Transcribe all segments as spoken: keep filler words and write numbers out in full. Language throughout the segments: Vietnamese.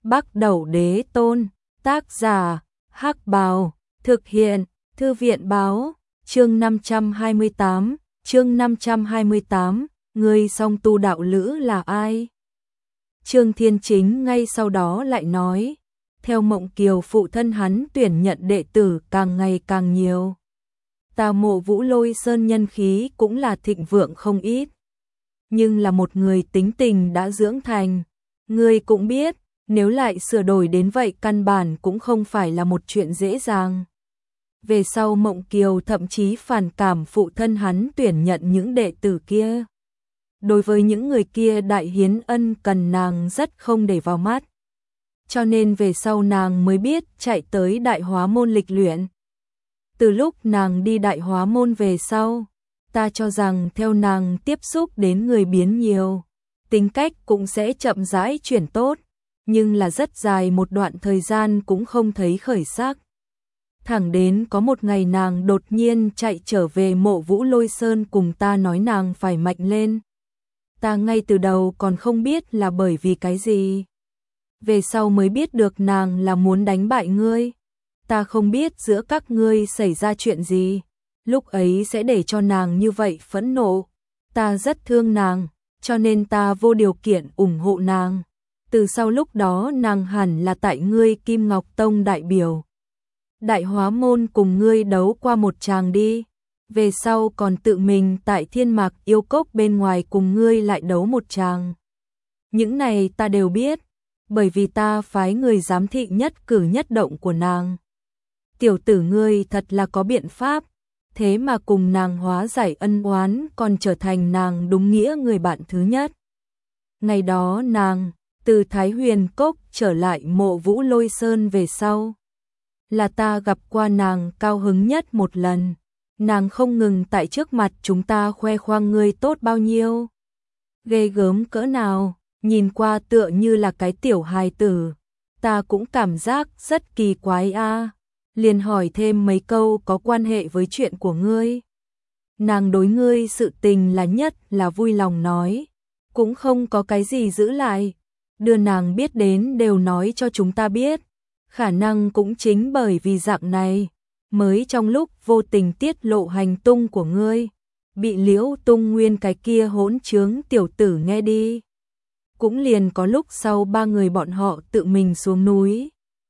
Bắc Đẩu Đế Tôn, tác giả, Hắc Bào, thực hiện, Thư viện báo, chương năm trăm hai mươi tám, chương năm trăm hai mươi tám, người song tu đạo lữ là ai? Trương Thiên Chính ngay sau đó lại nói, theo Mộng Kiều phụ thân hắn tuyển nhận đệ tử càng ngày càng nhiều. Ta Mộ Vũ Lôi Sơn nhân khí cũng là thịnh vượng không ít. Nhưng là một người tính tình đã dưỡng thành, ngươi cũng biết, nếu lại sửa đổi đến vậy căn bản cũng không phải là một chuyện dễ dàng. Về sau Mộng Kiều thậm chí phản cảm phụ thân hắn tuyển nhận những đệ tử kia. Đối với những người kia đại hiến ân cần nàng rất không để vào mắt. Cho nên về sau nàng mới biết chạy tới Đại Hóa Môn lịch luyện. Từ lúc nàng đi Đại Hóa Môn về sau, ta cho rằng theo nàng tiếp xúc đến người biến nhiều, tính cách cũng sẽ chậm rãi chuyển tốt, nhưng là rất dài một đoạn thời gian cũng không thấy khởi sắc. Thẳng đến có một ngày nàng đột nhiên chạy trở về Mộ Vũ Lôi Sơn cùng ta nói nàng phải mạnh lên. Ta ngay từ đầu còn không biết là bởi vì cái gì. Về sau mới biết được nàng là muốn đánh bại ngươi. Ta không biết giữa các ngươi xảy ra chuyện gì, lúc ấy sẽ để cho nàng như vậy phẫn nộ. Ta rất thương nàng, cho nên ta vô điều kiện ủng hộ nàng. Từ sau lúc đó nàng hẳn là tại ngươi Kim Ngọc Tông đại biểu. Đại Hóa Môn cùng ngươi đấu qua một tràng đi. Về sau còn tự mình tại Thiên Mạc Yêu Cốc bên ngoài cùng ngươi lại đấu một tràng. Những này ta đều biết, bởi vì ta phái người giám thị nhất cử nhất động của nàng. Tiểu tử ngươi thật là có biện pháp, thế mà cùng nàng hóa giải ân oán còn trở thành nàng đúng nghĩa người bạn thứ nhất. Ngày đó nàng, từ Thái Huyền Cốc trở lại Mộ Vũ Lôi Sơn về sau. Là ta gặp qua nàng cao hứng nhất một lần. Nàng không ngừng tại trước mặt chúng ta khoe khoang ngươi tốt bao nhiêu. Ghê gớm cỡ nào, nhìn qua tựa như là cái tiểu hài tử. Ta cũng cảm giác rất kỳ quái a. Liền hỏi thêm mấy câu có quan hệ với chuyện của ngươi. Nàng đối ngươi sự tình là nhất là vui lòng nói, cũng không có cái gì giữ lại. Đưa nàng biết đến đều nói cho chúng ta biết. Khả năng cũng chính bởi vì dạng này, mới trong lúc vô tình tiết lộ hành tung của ngươi, bị Liễu Tung Nguyên cái kia hỗn trướng tiểu tử nghe đi. Cũng liền có lúc sau ba người bọn họ tự mình xuống núi.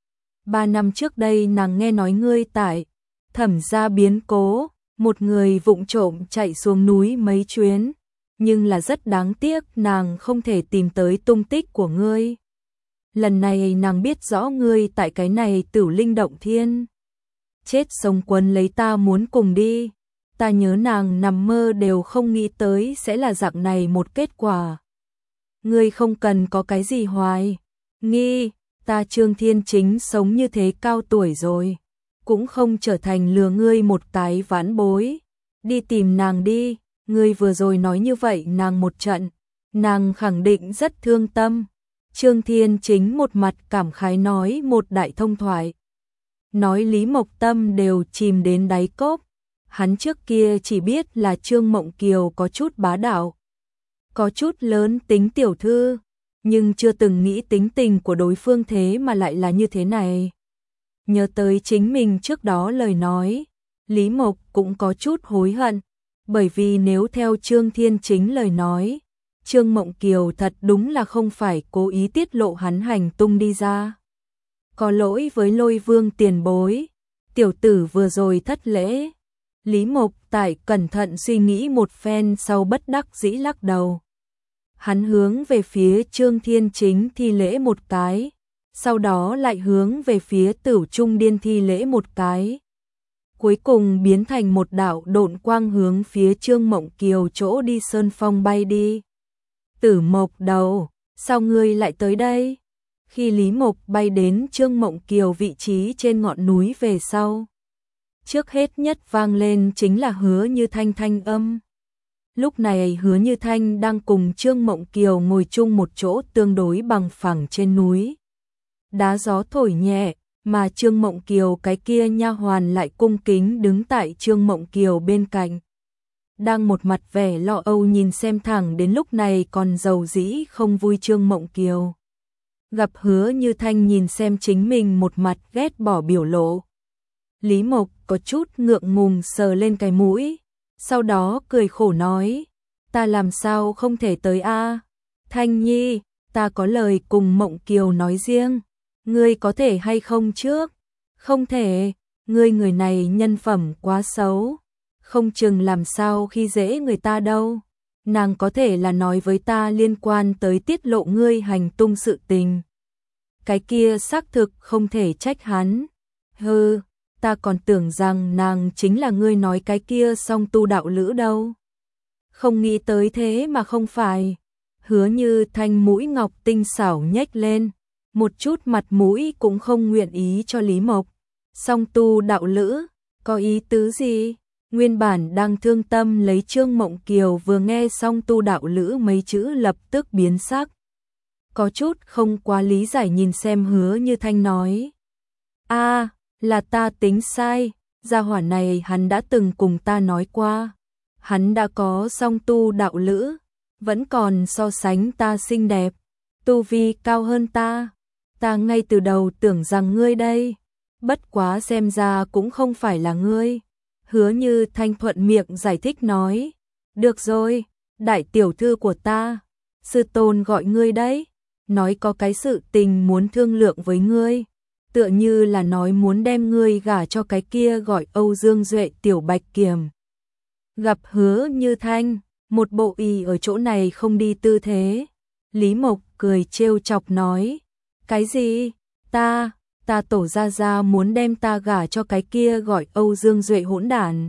Ba năm trước đây nàng nghe nói ngươi tại Thẩm gia biến cố, một người vụng trộm chạy xuống núi mấy chuyến, nhưng là rất đáng tiếc nàng không thể tìm tới tung tích của ngươi. Lần này nàng biết rõ ngươi tại cái này Tử Linh Động Thiên. Chết sống quấn lấy ta muốn cùng đi. Ta nhớ nàng nằm mơ đều không nghĩ tới sẽ là dạng này một kết quả. Ngươi không cần có cái gì hoài nghi, ta Trương Thiên Chính sống như thế cao tuổi rồi, cũng không trở thành lừa ngươi một cái vãn bối. Đi tìm nàng đi, ngươi vừa rồi nói như vậy nàng một trận, nàng khẳng định rất thương tâm. Trương Thiên Chính một mặt cảm khái nói một đại thông thoại. Nói Lý Mộc Tâm đều chìm đến đáy cốc. Hắn trước kia chỉ biết là Trương Mộng Kiều có chút bá đạo, có chút lớn tính tiểu thư, nhưng chưa từng nghĩ tính tình của đối phương thế mà lại là như thế này. Nhớ tới chính mình trước đó lời nói, Lý Mộc cũng có chút hối hận, bởi vì nếu theo Trương Thiên Chính lời nói, Trương Mộng Kiều thật đúng là không phải cố ý tiết lộ hắn hành tung đi ra. Có lỗi với Lôi Vương tiền bối, tiểu tử vừa rồi thất lễ. Lý Mộc tại cẩn thận suy nghĩ một phen sau bất đắc dĩ lắc đầu. Hắn hướng về phía Trương Thiên Chính thi lễ một cái, sau đó lại hướng về phía Tửu Trung Điên thi lễ một cái. Cuối cùng biến thành một đạo độn quang hướng phía Trương Mộng Kiều chỗ đi sơn phong bay đi. Tử Mộc đầu, sao ngươi lại tới đây? Khi Lý Mộc bay đến Trương Mộng Kiều vị trí trên ngọn núi về sau, trước hết nhất vang lên chính là Hứa Như Thanh thanh âm. Lúc này Hứa Như Thanh đang cùng Trương Mộng Kiều ngồi chung một chỗ tương đối bằng phẳng trên núi. Đá gió thổi nhẹ, mà Trương Mộng Kiều cái kia nha hoàn lại cung kính đứng tại Trương Mộng Kiều bên cạnh. Đang một mặt vẻ lo âu nhìn xem thẳng đến lúc này còn giàu dĩ không vui Trương Mộng Kiều. Gặp Hứa Như Thanh nhìn xem chính mình một mặt ghét bỏ biểu lộ. Lý Mộc có chút ngượng ngùng sờ lên cái mũi, sau đó cười khổ nói, ta làm sao không thể tới a? Thanh Nhi, ta có lời cùng Mộng Kiều nói riêng, ngươi có thể hay không trước? Không thể, ngươi người này nhân phẩm quá xấu, không chừng làm sao khi dễ người ta đâu. Nàng có thể là nói với ta liên quan tới tiết lộ ngươi hành tung sự tình. Cái kia xác thực không thể trách hắn. Hừ, ta còn tưởng rằng nàng chính là ngươi nói cái kia song tu đạo lữ đâu. Không nghĩ tới thế mà không phải. Hứa Như Thanh mũi ngọc tinh xảo nhếch lên, một chút mặt mũi cũng không nguyện ý cho Lý Mộc. Song tu đạo lữ, có ý tứ gì? Nguyên bản đang thương tâm lấy Trương Mộng Kiều vừa nghe xong tu đạo lữ mấy chữ lập tức biến sắc. Có chút không quá lý giải nhìn xem Hứa Như Thanh nói. A, à, là ta tính sai, gia hỏa này hắn đã từng cùng ta nói qua. Hắn đã có song tu đạo lữ, vẫn còn so sánh ta xinh đẹp, tu vi cao hơn ta. Ta ngay từ đầu tưởng rằng ngươi đây, bất quá xem ra cũng không phải là ngươi. Hứa Như Thanh thuận miệng giải thích nói, được rồi, đại tiểu thư của ta, sư tôn gọi ngươi đấy, nói có cái sự tình muốn thương lượng với ngươi, tựa như là nói muốn đem ngươi gả cho cái kia gọi Âu Dương Duệ tiểu bạch kiểm. Gặp Hứa Như Thanh, một bộ y ở chỗ này không đi tư thế, Lý Mộc cười trêu chọc nói, cái gì, ta... ta tổ gia gia muốn đem ta gả cho cái kia gọi Âu Dương Duệ hỗn đản.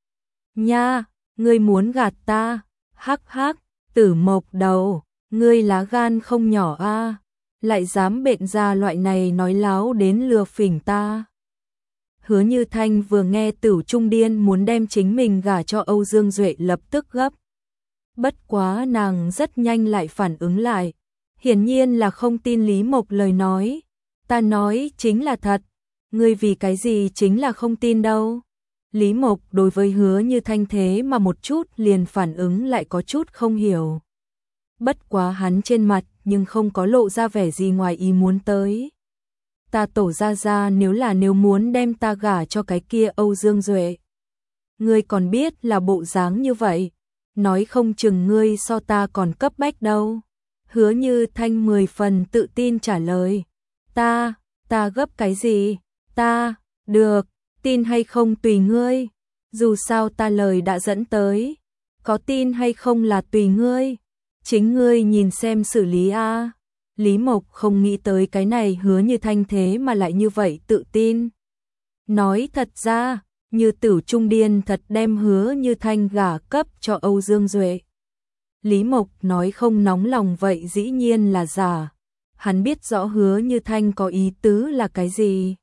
Nha, ngươi muốn gạt ta? Hắc hắc, Tử Mộc đầu, ngươi lá gan không nhỏ a, lại dám bện ra loại này nói láo đến lừa phỉnh ta. Hứa Như Thanh vừa nghe Tử Trung Điên muốn đem chính mình gả cho Âu Dương Duệ lập tức gấp. Bất quá nàng rất nhanh lại phản ứng lại, hiển nhiên là không tin Lý Mộc lời nói. Ta nói chính là thật, ngươi vì cái gì chính là không tin đâu. Lý Mộc đối với Hứa Như Thanh thế mà một chút liền phản ứng lại có chút không hiểu. Bất quá hắn trên mặt nhưng không có lộ ra vẻ gì ngoài ý muốn tới. Ta tổ gia gia nếu là nếu muốn đem ta gả cho cái kia Âu Dương Duệ. Ngươi còn biết là bộ dáng như vậy, nói không chừng ngươi so ta còn cấp bách đâu. Hứa Như Thanh mười phần tự tin trả lời. Ta, ta gấp cái gì? Ta, được, tin hay không tùy ngươi. Dù sao ta lời đã dẫn tới. Có tin hay không là tùy ngươi. Chính ngươi nhìn xem xử lý a. Lý Mộc không nghĩ tới cái này Hứa Như Thanh thế mà lại như vậy tự tin. Nói thật ra, Như Tử Trung Điên thật đem Hứa Như Thanh gả cấp cho Âu Dương Duệ. Lý Mộc nói không nóng lòng vậy dĩ nhiên là giả. Hắn biết rõ Hứa Như Thanh có ý tứ là cái gì.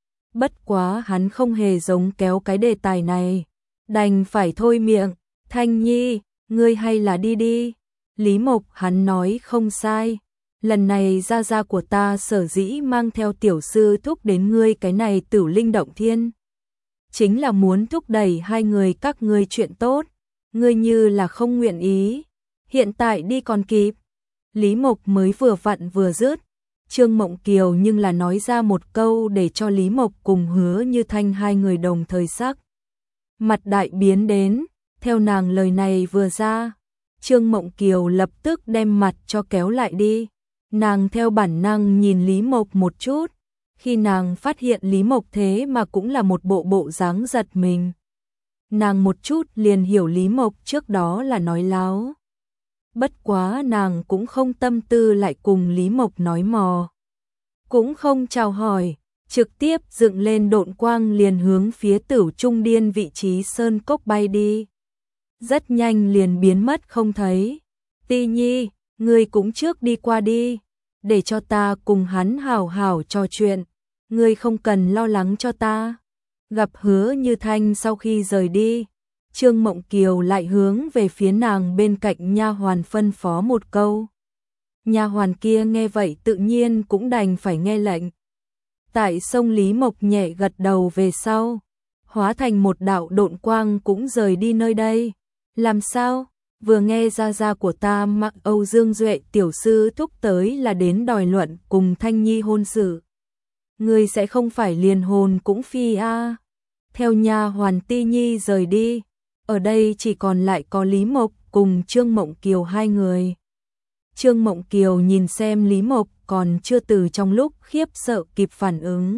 Bất quá hắn không hề giống kéo cái đề tài này. Đành phải thôi miệng. Thanh Nhi, ngươi hay là đi đi. Lý Mộc hắn nói không sai. Lần này gia gia của ta sở dĩ mang theo tiểu sư thúc đến ngươi cái này Tử Linh Động Thiên. Chính là muốn thúc đẩy hai người các ngươi chuyện tốt. Ngươi như là không nguyện ý. Hiện tại đi còn kịp. Lý Mộc mới vừa vặn vừa dứt, Trương Mộng Kiều nhưng là nói ra một câu để cho Lý Mộc cùng Hứa Như Thanh hai người đồng thời sắc. Mặt đại biến đến, theo nàng lời này vừa ra, Trương Mộng Kiều lập tức đem mặt cho kéo lại đi. Nàng theo bản năng nhìn Lý Mộc một chút, khi nàng phát hiện Lý Mộc thế mà cũng là một bộ bộ dáng giật mình. Nàng một chút liền hiểu Lý Mộc trước đó là nói láo. Bất quá nàng cũng không tâm tư lại cùng Lý Mộc nói mò. Cũng không chào hỏi, trực tiếp dựng lên độn quang liền hướng phía Tử Trung Điên vị trí sơn cốc bay đi. Rất nhanh liền biến mất không thấy. Ti Nhi, ngươi cũng trước đi qua đi, để cho ta cùng hắn hảo hảo trò chuyện. Ngươi không cần lo lắng cho ta. Gặp Hứa Như Thanh sau khi rời đi, Trương Mộng Kiều lại hướng về phía nàng bên cạnh nha hoàn phân phó một câu. Nha hoàn kia nghe vậy tự nhiên cũng đành phải nghe lệnh. Tại sông Lý Mộc nhẹ gật đầu về sau, hóa thành một đạo độn quang cũng rời đi nơi đây. Làm sao? vừa nghe gia gia của ta Mặc Âu Dương Duệ tiểu sư thúc tới là đến đòi luận cùng Thanh Nhi hôn sự. Ngươi sẽ không phải liền hồn cũng phi a. À. Theo nha hoàn Ti Nhi rời đi, ở đây chỉ còn lại có Lý Mộc cùng Trương Mộng Kiều hai người. Trương Mộng Kiều nhìn xem Lý Mộc còn chưa từ trong lúc khiếp sợ kịp phản ứng.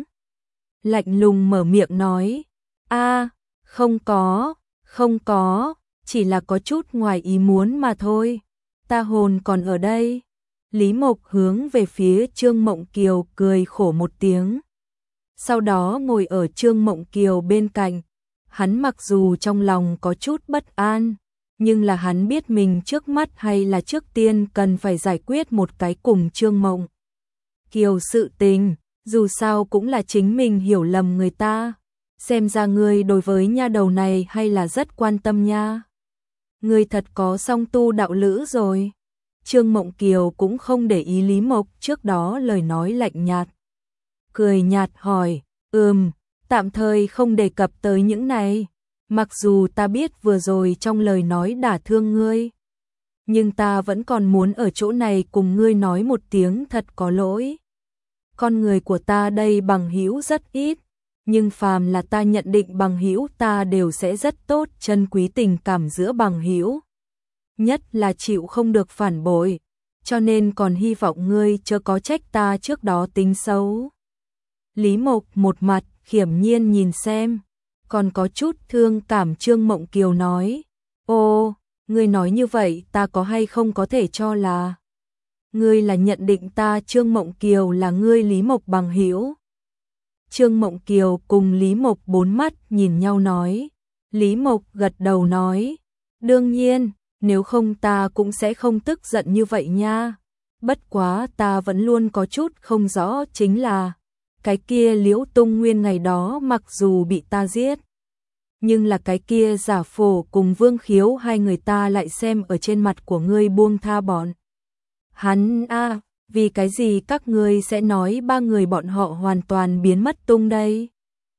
Lạnh lùng mở miệng nói, a, không có, không có, chỉ là có chút ngoài ý muốn mà thôi, ta hồn còn ở đây. Lý Mộc hướng về phía Trương Mộng Kiều cười khổ một tiếng. Sau đó ngồi ở Trương Mộng Kiều bên cạnh, hắn mặc dù trong lòng có chút bất an, nhưng là hắn biết mình trước mắt hay là trước tiên cần phải giải quyết một cái cùng Trương Mộng Kiều sự tình, dù sao cũng là chính mình hiểu lầm người ta. Xem ra ngươi đối với nha đầu này hay là rất quan tâm nha. Ngươi thật có song tu đạo lữ rồi. Trương Mộng Kiều cũng không để ý Lý Mộc trước đó lời nói lạnh nhạt. Cười nhạt hỏi, ừm, tạm thời không đề cập tới những này. Mặc dù ta biết vừa rồi trong lời nói đả thương ngươi, nhưng ta vẫn còn muốn ở chỗ này cùng ngươi nói một tiếng thật có lỗi. Con người của ta đây bằng hữu rất ít, nhưng phàm là ta nhận định bằng hữu ta đều sẽ rất tốt trân quý tình cảm giữa bằng hữu. Nhất là chịu không được phản bội, cho nên còn hy vọng ngươi chớ có trách ta trước đó tính xấu. Lý Mộc một mặt khiểm nhiên nhìn xem, còn có chút thương cảm Trương Mộng Kiều nói, ô, ngươi nói như vậy ta có hay không có thể cho là ngươi là nhận định ta Trương Mộng Kiều là ngươi Lý Mộc bằng hữu. Trương Mộng Kiều cùng Lý Mộc bốn mắt nhìn nhau nói, Lý Mộc gật đầu nói, đương nhiên, nếu không ta cũng sẽ không tức giận như vậy nha. Bất quá ta vẫn luôn có chút không rõ chính là, cái kia Liễu Tung Nguyên ngày đó mặc dù bị ta giết, nhưng là cái kia Giả Phổ cùng Vương Khiếu hai người ta lại xem ở trên mặt của ngươi buông tha bọn hắn a. À, vì cái gì các ngươi sẽ nói ba người bọn họ hoàn toàn biến mất tung đây?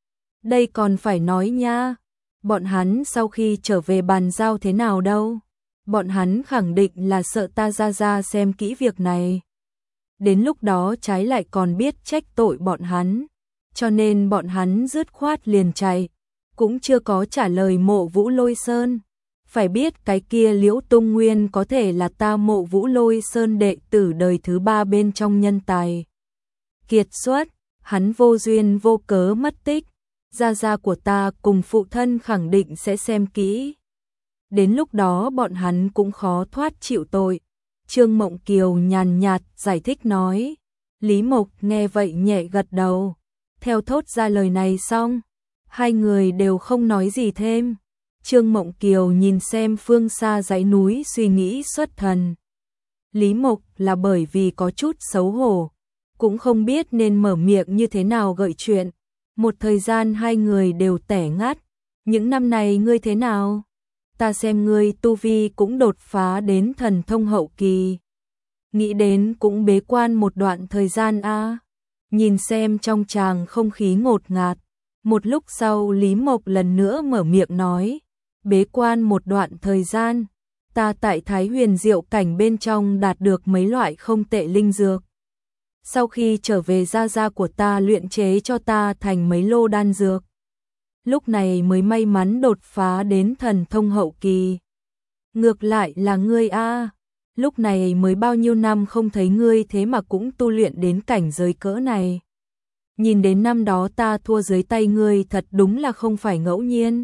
Đây còn phải nói nha, bọn hắn sau khi trở về bàn giao thế nào đâu? Bọn hắn khẳng định là sợ ta ra ra xem kỹ việc này. Đến lúc đó trái lại còn biết trách tội bọn hắn, cho nên bọn hắn dứt khoát liền chạy, cũng chưa có trả lời Mộ Vũ Lôi Sơn. Phải biết cái kia Liễu Tung Nguyên có thể là ta Mộ Vũ Lôi Sơn đệ tử đời thứ ba bên trong nhân tài kiệt xuất, hắn vô duyên vô cớ mất tích, gia gia của ta cùng phụ thân khẳng định sẽ xem kỹ. Đến lúc đó bọn hắn cũng khó thoát chịu tội. Trương Mộng Kiều nhàn nhạt giải thích nói. Lý Mộc nghe vậy nhẹ gật đầu, theo thốt ra lời này xong, hai người đều không nói gì thêm. Trương Mộng Kiều nhìn xem phương xa dãy núi suy nghĩ xuất thần. Lý Mộc là bởi vì có chút xấu hổ, cũng không biết nên mở miệng như thế nào gợi chuyện. Một thời gian hai người đều tẻ ngắt. Những năm này ngươi thế nào? Ta xem ngươi tu vi cũng đột phá đến thần thông hậu kỳ. Nghĩ đến cũng bế quan một đoạn thời gian a. À. Nhìn xem trong tràng không khí ngột ngạt. Một lúc sau Lý Mộc lần nữa mở miệng nói. Bế quan một đoạn thời gian, ta tại Thái Huyền Diệu cảnh bên trong đạt được mấy loại không tệ linh dược. Sau khi trở về gia gia của ta luyện chế cho ta thành mấy lô đan dược. Lúc này mới may mắn đột phá đến thần thông hậu kỳ. Ngược lại là ngươi a, lúc này mới bao nhiêu năm không thấy ngươi thế mà cũng tu luyện đến cảnh giới cỡ này. Nhìn đến năm đó ta thua dưới tay ngươi thật đúng là không phải ngẫu nhiên.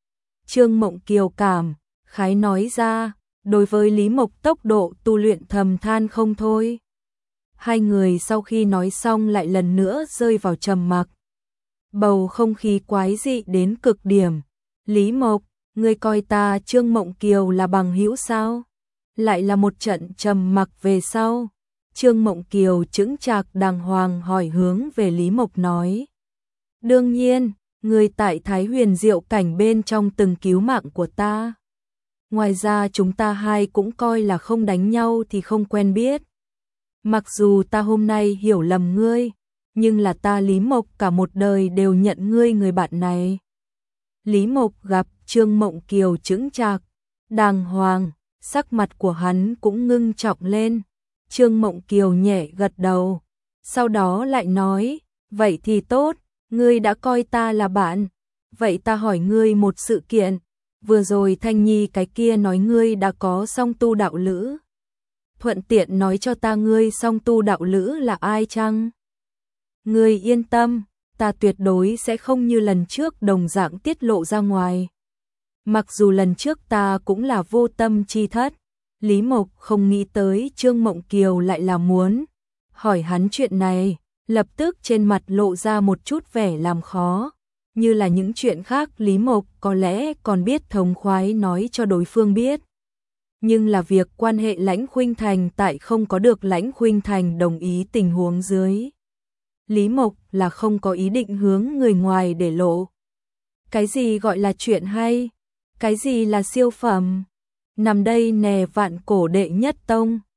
Trương Mộng Kiều cảm khái nói ra, đối với Lý Mộc tốc độ tu luyện thầm than không thôi. Hai người sau khi nói xong lại lần nữa rơi vào trầm mặc. Bầu không khí quái dị đến cực điểm. Lý Mộc, ngươi coi ta Trương Mộng Kiều là bằng hữu sao? Lại là một trận trầm mặc về sau. Trương Mộng Kiều chững chạc đàng hoàng hỏi hướng về Lý Mộc nói. Đương nhiên, ngươi tại Thái Huyền Diệu cảnh bên trong từng cứu mạng của ta. Ngoài ra chúng ta hai cũng coi là không đánh nhau thì không quen biết. Mặc dù ta hôm nay hiểu lầm ngươi, nhưng là ta Lý Mộc cả một đời đều nhận ngươi người bạn này. Lý Mộc gặp Trương Mộng Kiều chững chạc, đàng hoàng, sắc mặt của hắn cũng ngưng trọng lên. Trương Mộng Kiều nhẹ gật đầu, sau đó lại nói, vậy thì tốt, ngươi đã coi ta là bạn. Vậy ta hỏi ngươi một sự kiện, vừa rồi Thanh Nhi cái kia nói ngươi đã có song tu đạo lữ. Thuận tiện nói cho ta ngươi song tu đạo lữ là ai chăng? Ngươi yên tâm, ta tuyệt đối sẽ không như lần trước đồng dạng tiết lộ ra ngoài. Mặc dù lần trước ta cũng là vô tâm chi thất, Lý Mộc không nghĩ tới Trương Mộng Kiều lại là muốn hỏi hắn chuyện này, lập tức trên mặt lộ ra một chút vẻ làm khó, như là những chuyện khác Lý Mộc có lẽ còn biết thống khoái nói cho đối phương biết. Nhưng là việc quan hệ Lãnh Khuynh Thành tại không có được Lãnh Khuynh Thành đồng ý tình huống dưới. Lý Mộc là không có ý định hướng người ngoài để lộ. Cái gì gọi là chuyện hay? Cái gì là siêu phẩm? Nằm đây nè vạn cổ đệ nhất tông.